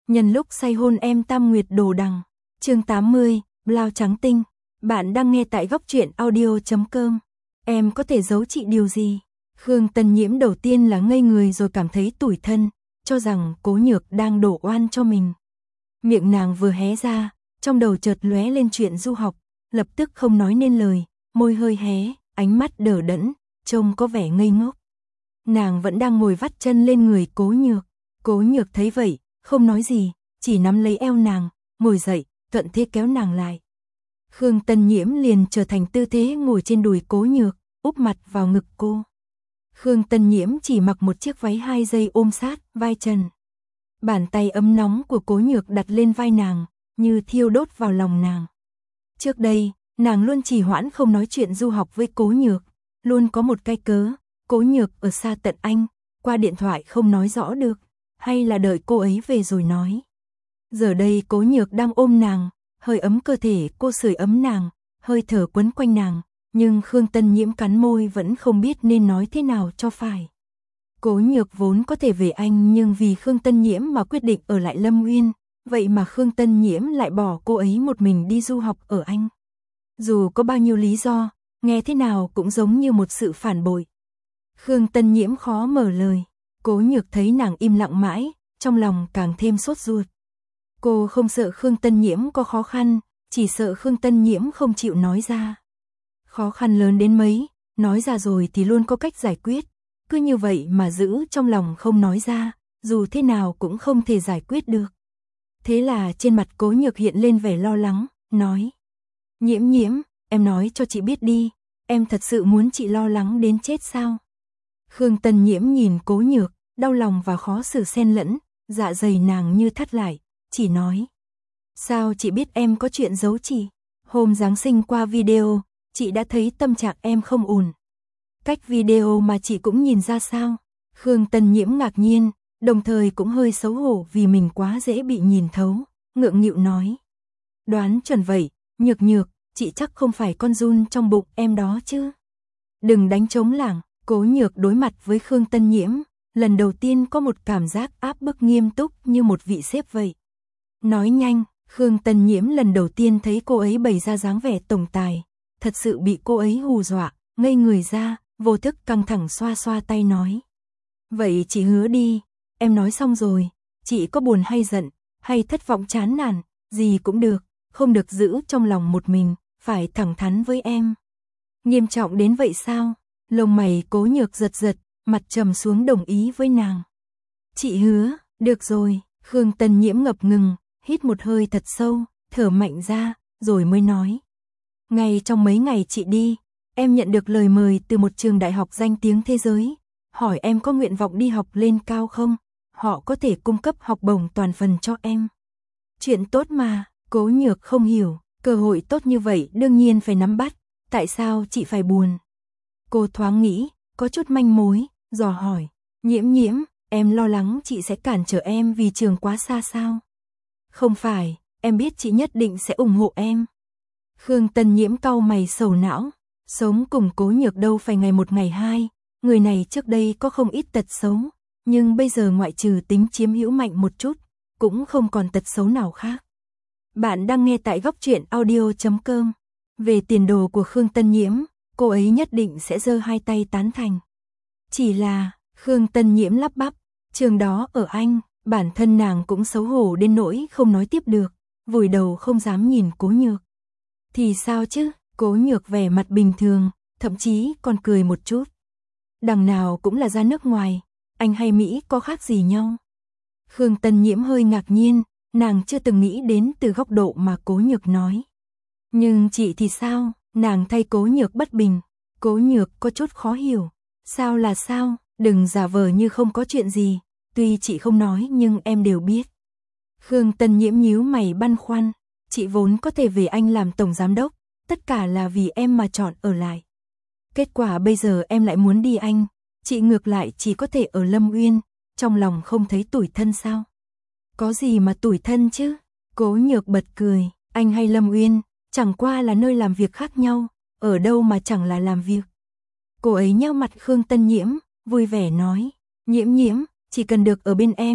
Nhân lúc say hôn em Tam Nguyệt đồ đằng. Chương 80, Blau trắng tinh. Bạn đang nghe tại góc truyện audio.com. Em có thể giấu chị điều gì? Khương Tân Nhiễm đầu tiên là ngây người rồi cảm thấy tủi thân, cho rằng Cố Nhược đang đổ oan cho mình. Miệng nàng vừa hé ra, trong đầu chợt lóe lên chuyện du học, lập tức không nói nên lời, môi hơi hé, ánh mắt đờ đẫn, trông có vẻ ngây ngốc. Nàng vẫn đang ngồi vắt chân lên người Cố Nhược. Cố Nhược thấy vậy, không nói gì, chỉ nắm lấy eo nàng, ngồi dậy, thuận thế kéo nàng lại. Khương Tân Nhiễm liền trở thành tư thế ngồi trên đùi Cố Nhược, úp mặt vào ngực cô. Khương Tân Nhiễm chỉ mặc một chiếc váy 2 dây ôm sát vai trần. Bàn tay ấm nóng của Cố Nhược đặt lên vai nàng, như thiêu đốt vào lòng nàng. Trước đây, nàng luôn trì hoãn không nói chuyện du học với Cố Nhược, luôn có một cái cớ, Cố Nhược ở xa tận Anh, qua điện thoại không nói rõ được, hay là đợi cô ấy về rồi nói. Giờ đây Cố Nhược đang ôm nàng, hơi ấm cơ thể cô sưởi ấm nàng, hơi thở quấn quanh nàng, nhưng Khương Tân Nhiễm cắn môi vẫn không biết nên nói thế nào cho phải. Cố Nhược vốn có thể về Anh nhưng vì Khương Tân Nhiễm mà quyết định ở lại Lâm Uyên, vậy mà Khương Tân Nhiễm lại bỏ cô ấy một mình đi du học ở Anh. Dù có bao nhiêu lý do, nghe thế nào cũng giống như một sự phản bội. Khương Tân Nhiễm khó mở lời, Cố Nhược thấy nàng im lặng mãi, trong lòng càng thêm sốt ruột. Cô không sợ Khương Tân Nhiễm có khó khăn, chỉ sợ Khương Tân Nhiễm không chịu nói ra. Khó khăn lớn đến mấy, nói ra rồi thì luôn có cách giải quyết, cứ như vậy mà giữ trong lòng không nói ra, dù thế nào cũng không thể giải quyết được. Thế là trên mặt Cố Nhược hiện lên vẻ lo lắng, nói: Nhiễm Nhiễm, em nói cho chị biết đi, em thật sự muốn chị lo lắng đến chết sao? Khương Tân Nhiễm nhìn Cố Nhược, đau lòng và khó xử xen lẫn, dạ dày nàng như thắt lại, chỉ nói: Sao chị biết em có chuyện giấu chị? Hôm Giáng sinh qua video, chị đã thấy tâm trạng em không ổn. Cách video mà chị cũng nhìn ra sao? Khương Tân Nhiễm ngạc nhiên, đồng thời cũng hơi xấu hổ vì mình quá dễ bị nhìn thấu, ngượng nghịu nói: Đoán chuẩn vậy, Nhược Nhược, chị chắc không phải con giun trong bụng em đó chứ? Đừng đánh trống lảng. Cố Nhược đối mặt với Khương Tân Nhiễm, lần đầu tiên có một cảm giác áp bức nghiêm túc như một vị sếp vậy. Nói nhanh, Khương Tân Nhiễm lần đầu tiên thấy cô ấy bày ra dáng vẻ tổng tài, thật sự bị cô ấy hù dọa, ngây người ra, vô thức căng thẳng xoa xoa tay nói: Vậy chị hứa đi, em nói xong rồi, chị có buồn hay giận, hay thất vọng chán nản, gì cũng được, không được giữ trong lòng một mình, phải thẳng thắn với em. Nghiêm trọng đến vậy sao? Lông mày Cố Nhược giật giật, mặt trầm xuống đồng ý với nàng. Chị hứa, được rồi. Khương Tân Nhiễm ngập ngừng, hít một hơi thật sâu, thở mạnh ra, rồi mới nói: Ngay trong mấy ngày chị đi, em nhận được lời mời từ một trường đại học danh tiếng thế giới, hỏi em có nguyện vọng đi học lên cao không, họ có thể cung cấp học bổng toàn phần cho em. Chuyện tốt mà. Cố Nhược không hiểu, cơ hội tốt như vậy đương nhiên phải nắm bắt, tại sao chị phải buồn? Cô thoáng nghĩ, có chút manh mối, dò hỏi: Nhiễm Nhiễm, em lo lắng chị sẽ cản trở em vì trường quá xa sao? Không phải, em biết chị nhất định sẽ ủng hộ em. Khương Tân Nhiễm cau mày sầu não, sống cùng Cố Nhược đâu phải ngày một ngày hai, người này trước đây có không ít tật xấu, nhưng bây giờ ngoại trừ tính chiếm hữu mạnh một chút, cũng không còn tật xấu nào khác. Bạn đang nghe tại góc truyện audio.com. Về tiền đồ của Khương Tân Nhiễm, cô ấy nhất định sẽ giơ hai tay tán thành. Chỉ là, Khương Tân Nhiễm lắp bắp, trường đó ở Anh, bản thân nàng cũng xấu hổ đến nỗi không nói tiếp được, vùi đầu không dám nhìn Cố Nhược. Thì sao chứ? Cố Nhược vẻ mặt bình thường, thậm chí còn cười một chút. Đằng nào cũng là ra nước ngoài, Anh hay Mỹ có khác gì nhau? Khương Tân Nhiễm hơi ngạc nhiên, nàng chưa từng nghĩ đến từ góc độ mà Cố Nhược nói. Nhưng chị thì sao? Nàng thay Cố Nhược bất bình. Cố Nhược có chút khó hiểu. Sao là sao? Đừng giả vờ như không có chuyện gì. Tuy chị không nói nhưng em đều biết. Khương Tân Nhiễm nhíu mày băn khoăn. Chị vốn có thể về Anh làm tổng giám đốc. Tất cả là vì em mà chọn ở lại. Kết quả bây giờ em lại muốn đi Anh. Chị ngược lại chỉ có thể ở Lâm Uyên. Trong lòng không thấy tủi thân sao? Có gì mà tủi thân chứ? Cố Nhược bật cười. Anh hay Lâm Uyên, chẳng qua là nơi làm việc khác nhau, ở đâu mà chẳng là làm việc. Cô ấy nheo mặt Khương Tân Nhiễm, vui vẻ nói: Nhiễm Nhiễm, chỉ cần được ở bên em,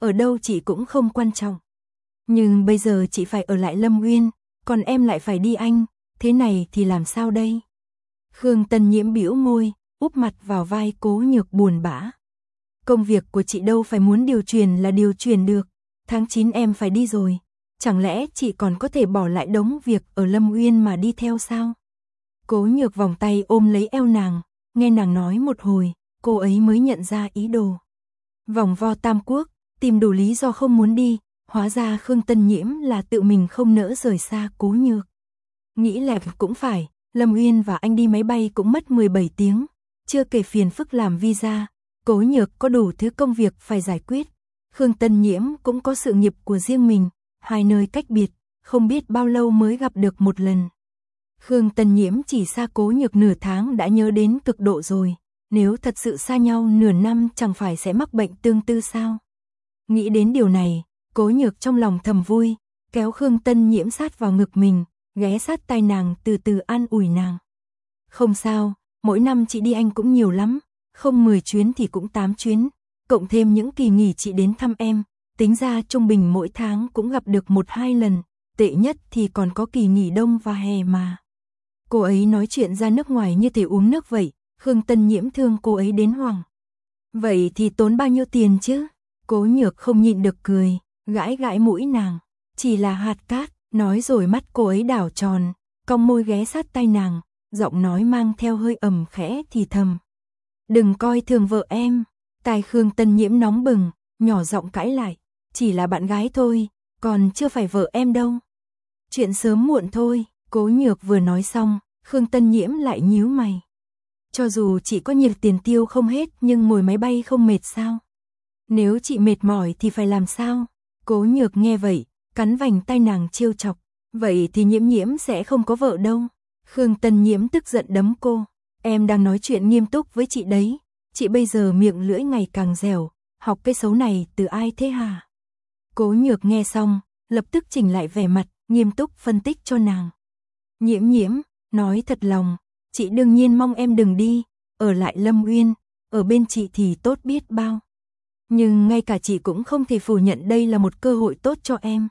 ở đâu chị cũng không quan trọng. Nhưng bây giờ chị phải ở lại Lâm Uyên, còn em lại phải đi Anh, thế này thì làm sao đây? Khương Tân Nhiễm bĩu môi, úp mặt vào vai Cố Nhược buồn bã. Công việc của chị đâu phải muốn điều chuyển là điều chuyển được, tháng 9 em phải đi rồi, chẳng lẽ chị còn có thể bỏ lại đống việc ở Lâm Uyên mà đi theo sao? Cố Nhược vòng tay ôm lấy eo nàng, nghe nàng nói một hồi, cô ấy mới nhận ra ý đồ. Vòng vo Tam Quốc, tìm đủ lý do không muốn đi, hóa ra Khương Tân Nhiễm là tự mình không nỡ rời xa Cố Nhược. Nghĩ lại cũng phải, Lâm Uyên và anh đi máy bay cũng mất 17 tiếng, chưa kể phiền phức làm visa, Cố Nhược có đủ thứ công việc phải giải quyết. Khương Tân Nhiễm cũng có sự nghiệp của riêng mình, hai nơi cách biệt, không biết bao lâu mới gặp được một lần. Khương Tân Nhiễm chỉ xa Cố Nhược nửa tháng đã nhớ đến cực độ rồi, nếu thật sự xa nhau nửa năm chẳng phải sẽ mắc bệnh tương tư sao? Nghĩ đến điều này, Cố Nhược trong lòng thầm vui, kéo Khương Tân Nhiễm sát vào ngực mình, ghé sát tai nàng từ từ an ủi nàng. Không sao, mỗi năm chị đi Anh cũng nhiều lắm, không 10 chuyến thì cũng 8 chuyến, cộng thêm những kỳ nghỉ chị đến thăm em, tính ra trung bình mỗi tháng cũng gặp được 1-2 lần, tệ nhất thì còn có kỳ nghỉ đông và hè mà. Cô ấy nói chuyện ra nước ngoài như thể uống nước vậy, Khương Tân Nhiễm thương cô ấy đến hoảng. Vậy thì tốn bao nhiêu tiền chứ? Cố Nhược không nhịn được cười, gãi gãi mũi nàng, chỉ là hạt cát, nói rồi mắt cô ấy đảo tròn, cong môi ghé sát tai nàng, giọng nói mang theo hơi ẩm khẽ thì thầm. Đừng coi thường vợ em. Tai Khương Tân Nhiễm nóng bừng, nhỏ giọng cãi lại, chỉ là bạn gái thôi, còn chưa phải vợ em đâu. Chuyện sớm muộn thôi. Cố Nhược vừa nói xong, Khương Tân Nhiễm lại nhíu mày. Cho dù chị có nhiều tiền tiêu không hết nhưng ngồi máy bay không mệt sao? Nếu chị mệt mỏi thì phải làm sao? Cố Nhược nghe vậy, cắn vành tay nàng trêu chọc. Vậy thì Nhiễm Nhiễm sẽ không có vợ đâu. Khương Tân Nhiễm tức giận đấm cô. Em đang nói chuyện nghiêm túc với chị đấy. Chị bây giờ miệng lưỡi ngày càng dẻo, học cái xấu này từ ai thế hả? Cố Nhược nghe xong, lập tức chỉnh lại vẻ mặt, nghiêm túc phân tích cho nàng. Nhiễm Nhiễm, nói thật lòng, chị đương nhiên mong em đừng đi, ở lại Lâm Uyên, ở bên chị thì tốt biết bao. Nhưng ngay cả chị cũng không thể phủ nhận đây là một cơ hội tốt cho em.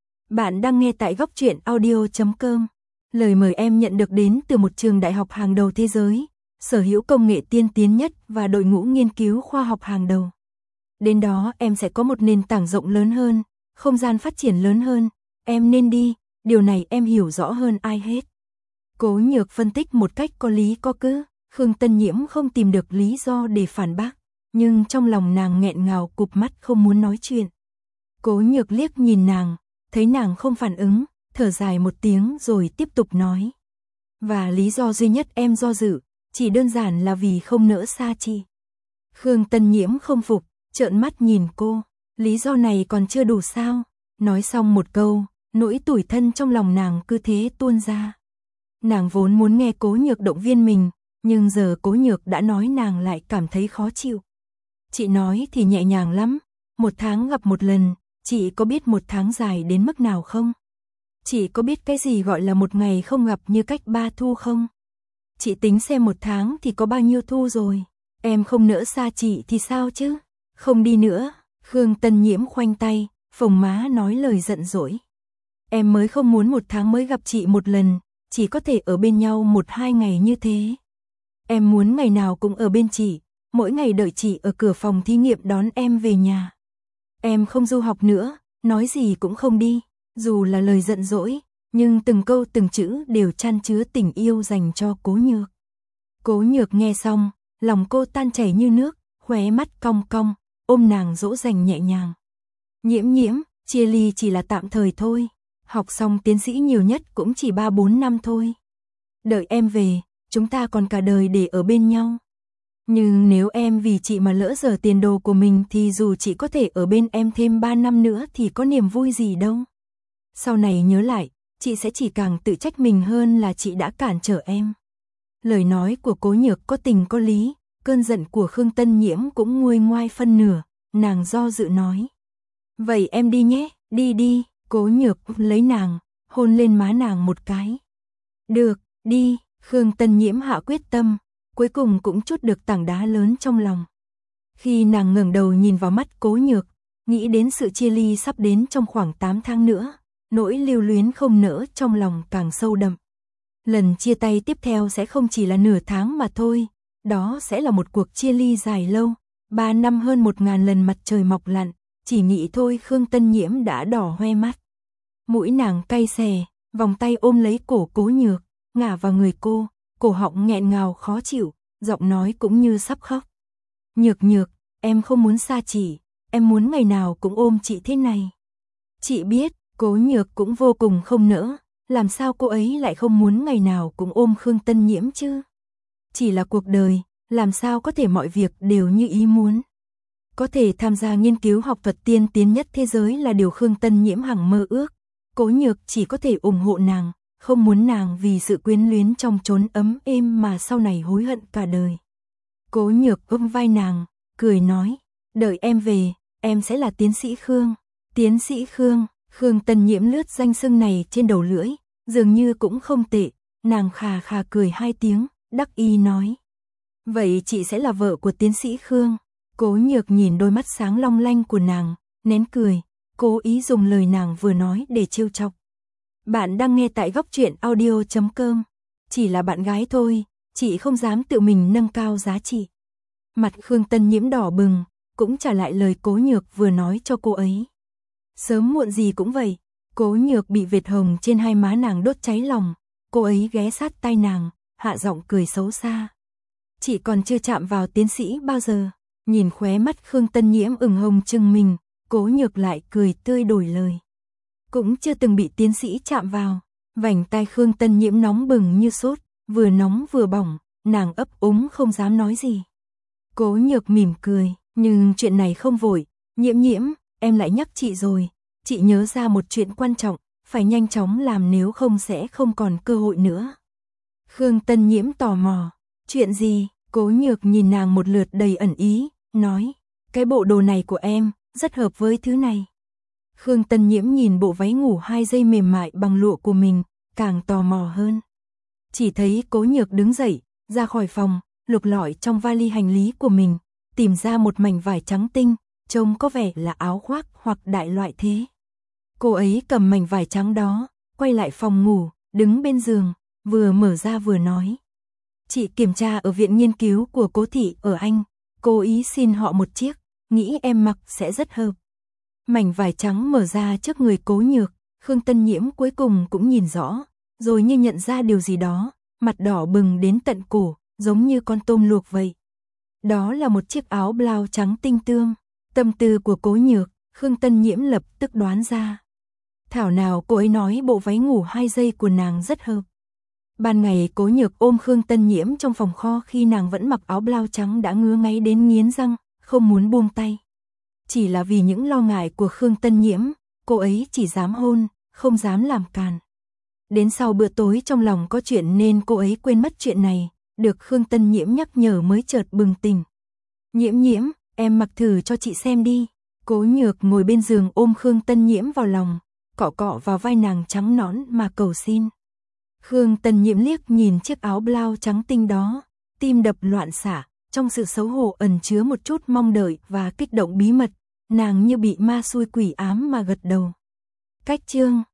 Bạn đang nghe tại Góc Truyện Audio.com. Lời mời em nhận được đến từ một trường đại học hàng đầu thế giới, sở hữu công nghệ tiên tiến nhất và đội ngũ nghiên cứu khoa học hàng đầu. Đến đó em sẽ có một nền tảng rộng lớn hơn, không gian phát triển lớn hơn, em nên đi, điều này em hiểu rõ hơn ai hết. Cố Nhược phân tích một cách có lý có cớ, Khương Tân Nhiễm không tìm được lý do để phản bác, nhưng trong lòng nàng nghẹn ngào cụp mắt không muốn nói chuyện. Cố Nhược liếc nhìn nàng, thấy nàng không phản ứng, thở dài một tiếng rồi tiếp tục nói. Và lý do duy nhất em do dự, chỉ đơn giản là vì không nỡ xa chị. Khương Tân Nhiễm không phục, trợn mắt nhìn cô, lý do này còn chưa đủ sao? Nói xong một câu, nỗi tủi thân trong lòng nàng cứ thế tuôn ra. Nàng vốn muốn nghe Cố Nhược động viên mình, nhưng giờ Cố Nhược đã nói nàng lại cảm thấy khó chịu. Chị nói thì nhẹ nhàng lắm, 1 tháng gặp một lần, chị có biết 1 tháng dài đến mức nào không? Chị có biết cái gì gọi là 1 ngày không gặp như cách 3 thu không? Chị tính xem 1 tháng thì có bao nhiêu thu rồi, em không nỡ xa chị thì sao chứ? Không đi nữa. Khương Tân Nhiễm khoanh tay, phồng má nói lời giận dỗi. Em mới không muốn 1 tháng mới gặp chị một lần, chỉ có thể ở bên nhau 1-2 ngày như thế. Em muốn ngày nào cũng ở bên chị, mỗi ngày đợi chị ở cửa phòng thí nghiệm đón em về nhà. Em không du học nữa, nói gì cũng không đi, dù là lời giận dỗi, nhưng từng câu từng chữ đều chan chứa tình yêu dành cho Cố Nhược. Cố Nhược nghe xong, lòng cô tan chảy như nước, khóe mắt cong cong, ôm nàng dỗ dành nhẹ nhàng. Nhiễm Nhiễm, chia ly chỉ là tạm thời thôi, học xong tiến sĩ nhiều nhất cũng chỉ 3-4 năm thôi. Đợi em về, chúng ta còn cả đời để ở bên nhau. Nhưng nếu em vì chị mà lỡ dở tiền đồ của mình thì dù chị có thể ở bên em thêm 3 năm nữa thì có niềm vui gì đâu. Sau này nhớ lại, chị sẽ chỉ càng tự trách mình hơn là chị đã cản trở em. Lời nói của Cố Nhược có tình có lý, cơn giận của Khương Tân Nhiễm cũng nguôi ngoai phân nửa, nàng do dự nói. Vậy em đi nhé, đi đi. Cố Nhược lấy nàng, hôn lên má nàng một cái. Được, đi. Khương Tân Nhiễm hạ quyết tâm, cuối cùng cũng trút được tảng đá lớn trong lòng. Khi nàng ngẩng đầu nhìn vào mắt Cố Nhược, nghĩ đến sự chia ly sắp đến trong khoảng 8 tháng nữa, nỗi lưu luyến không nỡ trong lòng càng sâu đậm. Lần chia tay tiếp theo sẽ không chỉ là nửa tháng mà thôi, đó sẽ là một cuộc chia ly dài lâu, 3 năm hơn 1000 lần mặt trời mọc lặn, chỉ nghĩ thôi Khương Tân Nhiễm đã đỏ hoe mắt. Mũi nàng cay xè, vòng tay ôm lấy cổ Cố Nhược, ngả vào người cô, cổ họng nghẹn ngào khó chịu, giọng nói cũng như sắp khóc. Nhược Nhược, em không muốn xa chị, em muốn ngày nào cũng ôm chị thế này. Chị biết, Cố Nhược cũng vô cùng không nỡ, làm sao cô ấy lại không muốn ngày nào cũng ôm Khương Tân Nhiễm chứ? Chỉ là cuộc đời, làm sao có thể mọi việc đều như ý muốn. Có thể tham gia nghiên cứu học thuật tiên tiến nhất thế giới là điều Khương Tân Nhiễm hằng mơ ước. Cố Nhược chỉ có thể ủng hộ nàng, không muốn nàng vì sự quyến luyến trong chốn ấm êm mà sau này hối hận cả đời. Cố Nhược ôm vai nàng, cười nói, đợi em về, em sẽ là tiến sĩ Khương. Tiến sĩ Khương, Khương Tân Nhiễm lướt danh xưng này trên đầu lưỡi, dường như cũng không tệ, nàng khà khà cười 2 tiếng, đắc ý nói. Vậy chị sẽ là vợ của tiến sĩ Khương. Cố Nhược nhìn đôi mắt sáng long lanh của nàng, nén cười, cố ý dùng lời nàng vừa nói để trêu chọc. Bạn đang nghe tại góc truyện audio.com. Chỉ là bạn gái thôi, chị không dám tự mình nâng cao giá trị. Mặt Khương Tân Nhiễm đỏ bừng, cũng trả lại lời Cố Nhược vừa nói cho cô ấy. Sớm muộn gì cũng vậy, Cố Nhược bị vệt hồng trên hai má nàng đốt cháy lòng, cô ấy ghé sát tai nàng, hạ giọng cười xấu xa. Chị còn chưa chạm vào tiến sĩ bao giờ. Nhìn khóe mắt Khương Tân Nhiễm ửng hồng trừng mình, Cố Nhược lại cười tươi đổi lời. Cũng chưa từng bị tiến sĩ chạm vào. Vành tai Khương Tân Nhiễm nóng bừng như sốt, vừa nóng vừa bỏng, nàng ấp úng không dám nói gì. Cố Nhược mỉm cười, nhưng chuyện này không vội. Nhiễm Nhiễm, em lại nhắc chị rồi. Chị nhớ ra một chuyện quan trọng, phải nhanh chóng làm nếu không sẽ không còn cơ hội nữa. Khương Tân Nhiễm tò mò, chuyện gì? Cố Nhược nhìn nàng một lượt đầy ẩn ý, nói, cái bộ đồ này của em, rất hợp với thứ này. Khương Tân Nhiễm nhìn bộ váy ngủ 2 dây mềm mại bằng lụa của mình, càng tò mò hơn. Chỉ thấy Cố Nhược đứng dậy, ra khỏi phòng, lục lọi trong vali hành lý của mình, tìm ra một mảnh vải trắng tinh, trông có vẻ là áo khoác hoặc đại loại thế. Cô ấy cầm mảnh vải trắng đó, quay lại phòng ngủ, đứng bên giường, vừa mở ra vừa nói. Chị kiểm tra ở viện nghiên cứu của Cố thị ở Anh, cố ý xin họ một chiếc, nghĩ em mặc sẽ rất hợp. Mảnh vải trắng mở ra trước người Cố Nhược, Khương Tân Nhiễm cuối cùng cũng nhìn rõ, rồi như nhận ra điều gì đó, mặt đỏ bừng đến tận cổ, giống như con tôm luộc vậy. Đó là một chiếc áo blau trắng tinh tươm, tâm tư của Cố Nhược, Khương Tân Nhiễm lập tức đoán ra. Thảo nào cô ấy nói bộ váy ngủ 2 dây của nàng rất hợp. Ban ngày Cố Nhược ôm Khương Tân Nhiễm trong phòng kho khi nàng vẫn mặc áo blau trắng đã ngứa ngáy đến nghiến răng, không muốn buông tay. Chỉ là vì những lo ngại của Khương Tân Nhiễm, cô ấy chỉ dám hôn, không dám làm càn. Đến sau bữa tối trong lòng có chuyện nên cô ấy quên mất chuyện này, được Khương Tân Nhiễm nhắc nhở mới chợt bừng tỉnh. Nhiễm Nhiễm, em mặc thử cho chị xem đi. Cố Nhược ngồi bên giường ôm Khương Tân Nhiễm vào lòng, cọ cọ vào vai nàng trắng nõn mà cầu xin. Khương Tân Nhiễm liếc nhìn chiếc áo blau trắng tinh đó, tim đập loạn xạ, trong sự xấu hổ ẩn chứa một chút mong đợi và kích động bí mật, nàng như bị ma xui quỷ ám mà gật đầu. Cách chương